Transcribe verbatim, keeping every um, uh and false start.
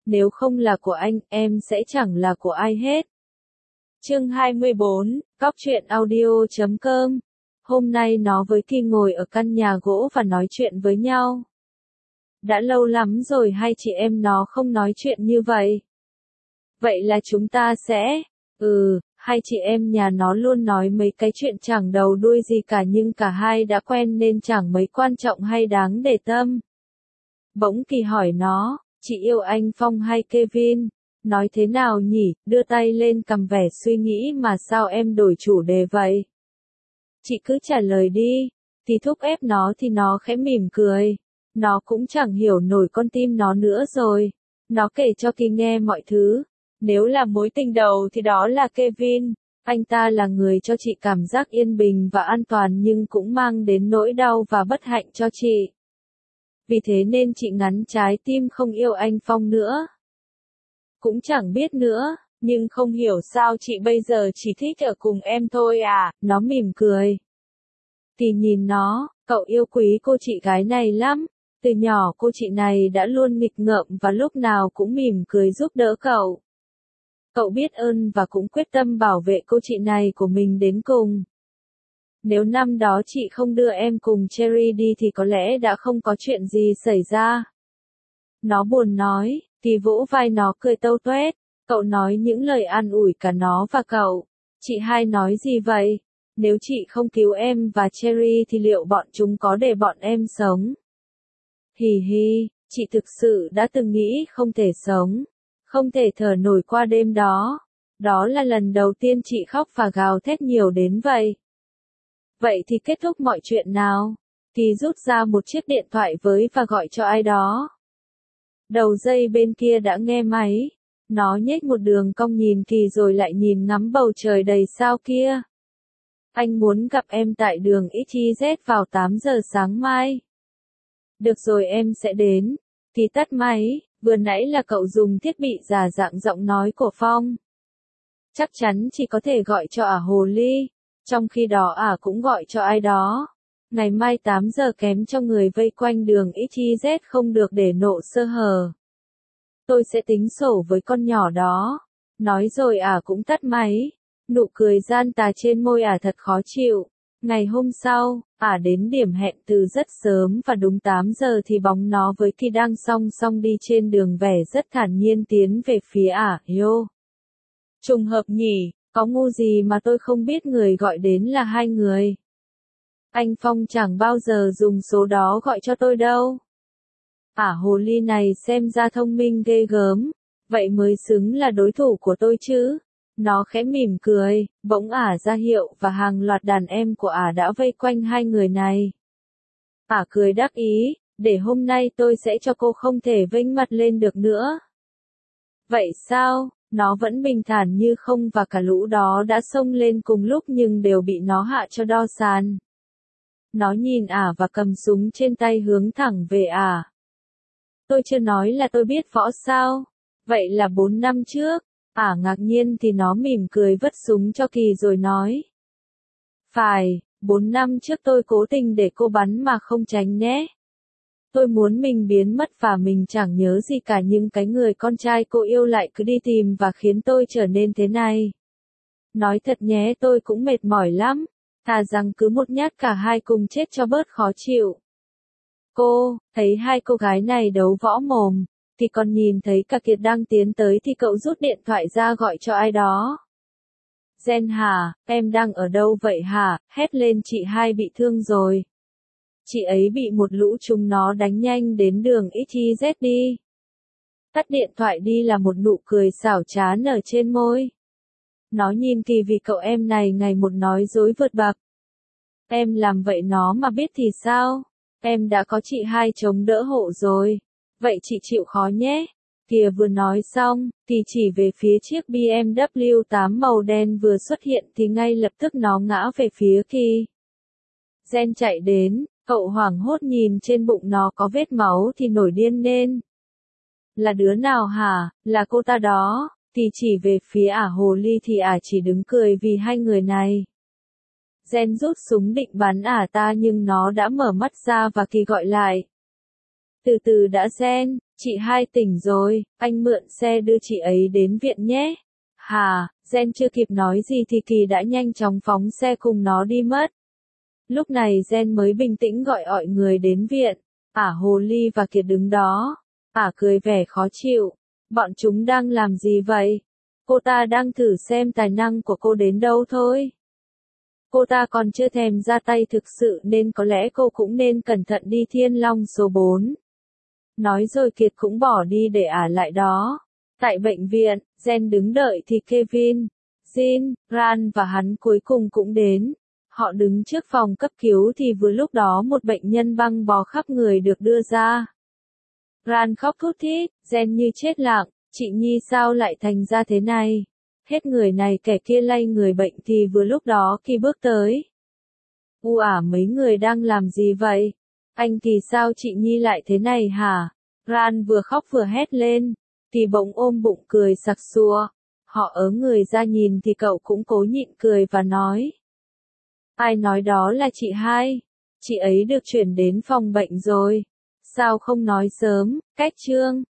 nếu không là của anh, em sẽ chẳng là của ai hết. Chương hai mươi bốn, Cóc truyện audio chấm com. Hôm nay nó với Kỳ ngồi ở căn nhà gỗ và nói chuyện với nhau. Đã lâu lắm rồi hai chị em nó không nói chuyện như vậy. Vậy là chúng ta sẽ... Ừ, hai chị em nhà nó luôn nói mấy cái chuyện chẳng đầu đuôi gì cả nhưng cả hai đã quen nên chẳng mấy quan trọng hay đáng để tâm. Bỗng Kỳ hỏi nó, chị yêu anh Phong hay Kevin? Nói thế nào nhỉ, đưa tay lên cầm vẻ suy nghĩ mà sao em đổi chủ đề vậy? Chị cứ trả lời đi, thì thúc ép nó thì nó khẽ mỉm cười. Nó cũng chẳng hiểu nổi con tim nó nữa rồi. Nó kể cho Kỳ nghe mọi thứ. Nếu là mối tình đầu thì đó là Kevin. Anh ta là người cho chị cảm giác yên bình và an toàn nhưng cũng mang đến nỗi đau và bất hạnh cho chị. Vì thế nên chị ngắn trái tim không yêu anh Phong nữa. Cũng chẳng biết nữa, nhưng không hiểu sao chị bây giờ chỉ thích ở cùng em thôi à, nó mỉm cười. Kỳ nhìn nó, cậu yêu quý cô chị gái này lắm. Từ nhỏ cô chị này đã luôn nghịch ngợm và lúc nào cũng mỉm cười giúp đỡ cậu. Cậu biết ơn và cũng quyết tâm bảo vệ cô chị này của mình đến cùng. Nếu năm đó chị không đưa em cùng Cherry đi thì có lẽ đã không có chuyện gì xảy ra. Nó buồn nói, Kỳ vỗ vai nó cười tâu tuét. Cậu nói những lời an ủi cả nó và cậu. Chị hai nói gì vậy? Nếu chị không cứu em và Cherry thì liệu bọn chúng có để bọn em sống? Hì hì, chị thực sự đã từng nghĩ không thể sống, không thể thở nổi qua đêm đó. Đó là lần đầu tiên chị khóc và gào thét nhiều đến vậy. Vậy thì kết thúc mọi chuyện nào? Kỳ rút ra một chiếc điện thoại với và gọi cho ai đó. Đầu dây bên kia đã nghe máy. Nó nhếch một đường cong nhìn Kỳ rồi lại nhìn ngắm bầu trời đầy sao kia. Anh muốn gặp em tại đường ích zét vào tám giờ sáng mai. Được rồi em sẽ đến. Kỳ tắt máy, vừa nãy là cậu dùng thiết bị giả dạng giọng nói của Phong. Chắc chắn chỉ có thể gọi cho ả hồ ly. Trong khi đó ả cũng gọi cho ai đó. Ngày mai tám giờ kém cho người vây quanh đường ích zét không được để nộ sơ hở. Tôi sẽ tính sổ với con nhỏ đó. Nói rồi ả cũng tắt máy. Nụ cười gian tà trên môi ả thật khó chịu. Ngày hôm sau, ả đến điểm hẹn từ rất sớm và đúng tám giờ thì bóng nó với Kỳ đang song song đi trên đường vẻ rất thản nhiên tiến về phía ả. Yo! Trùng hợp nhỉ, có ngu gì mà tôi không biết người gọi đến là hai người. Anh Phong chẳng bao giờ dùng số đó gọi cho tôi đâu. Ả hồ ly này xem ra thông minh ghê gớm, vậy mới xứng là đối thủ của tôi chứ. Nó khẽ mỉm cười, bỗng ả ra hiệu và hàng loạt đàn em của ả đã vây quanh hai người này. Ả cười đắc ý, để hôm nay tôi sẽ cho cô không thể vênh mặt lên được nữa. Vậy sao? Nó vẫn bình thản như không và cả lũ đó đã xông lên cùng lúc nhưng đều bị nó hạ cho đo sàn. Nó nhìn ả và cầm súng trên tay hướng thẳng về ả. Tôi chưa nói là tôi biết võ sao? Vậy là bốn năm trước. Ả ngạc nhiên thì nó mỉm cười vứt súng cho Kỳ rồi nói. Phải, bốn năm trước tôi cố tình để cô bắn mà không tránh nhé. Tôi muốn mình biến mất và mình chẳng nhớ gì cả nhưng cái người con trai cô yêu lại cứ đi tìm và khiến tôi trở nên thế này. Nói thật nhé tôi cũng mệt mỏi lắm. Thà rằng cứ một nhát cả hai cùng chết cho bớt khó chịu. Cô, thấy hai cô gái này đấu võ mồm, thì còn nhìn thấy cả Kiệt đang tiến tới thì cậu rút điện thoại ra gọi cho ai đó. Jen hả, em đang ở đâu vậy hả, hét lên chị hai bị thương rồi. Chị ấy bị một lũ chúng nó đánh nhanh đến đường ích zét đi. Tắt điện thoại đi là một nụ cười xảo trá nở trên môi. Nó nhìn Kỳ vì cậu em này ngày một nói dối vượt bậc. Em làm vậy nó mà biết thì sao? Em đã có chị hai chống đỡ hộ rồi. Vậy chị chịu khó nhé. Kìa vừa nói xong, thì chỉ về phía chiếc bê em vê tám màu đen vừa xuất hiện thì ngay lập tức nó ngã về phía Kỳ. Jen chạy đến, cậu hoảng hốt nhìn trên bụng nó có vết máu thì nổi điên lên. Là đứa nào hả, là cô ta đó, thì chỉ về phía ả hồ ly thì ả chỉ đứng cười vì hai người này. Jen rút súng định bắn ả ta nhưng nó đã mở mắt ra và Kỳ gọi lại. Từ từ đã Jen, Chị hai tỉnh rồi, anh mượn xe đưa chị ấy đến viện nhé. Hà, Gen chưa kịp nói gì thì Kỳ đã nhanh chóng phóng xe cùng nó đi mất. Lúc này Gen mới bình tĩnh gọi mọi người đến viện. Ả Hồ Ly và Kiệt đứng đó. Ả cười vẻ khó chịu. Bọn chúng đang làm gì vậy? Cô ta đang thử xem tài năng của cô đến đâu thôi. Cô ta còn chưa thèm ra tay thực sự nên có lẽ cô cũng nên cẩn thận đi Thiên Long số bốn. Nói rồi Kiệt cũng bỏ đi để Ả lại đó. Tại bệnh viện, Gen đứng đợi thì Kevin, Jin, Ran và hắn cuối cùng cũng đến. Họ đứng trước phòng cấp cứu thì vừa lúc đó một bệnh nhân băng bó khắp người được đưa ra. Ran khóc thút thít, Gen như chết lặng, chị Nhi sao lại thành ra thế này? Hết người này kẻ kia lay người bệnh thì vừa lúc đó Kỳ bước tới. U ả mấy người đang làm gì vậy? Anh Kỳ sao chị Nhi lại thế này hả? Ran vừa khóc vừa hét lên. Kỳ bỗng ôm bụng cười sặc sụa. Họ ớ người ra nhìn thì cậu cũng cố nhịn cười và nói. Ai nói đó là chị hai? Chị ấy được chuyển đến phòng bệnh rồi. Sao không nói sớm, cách trương?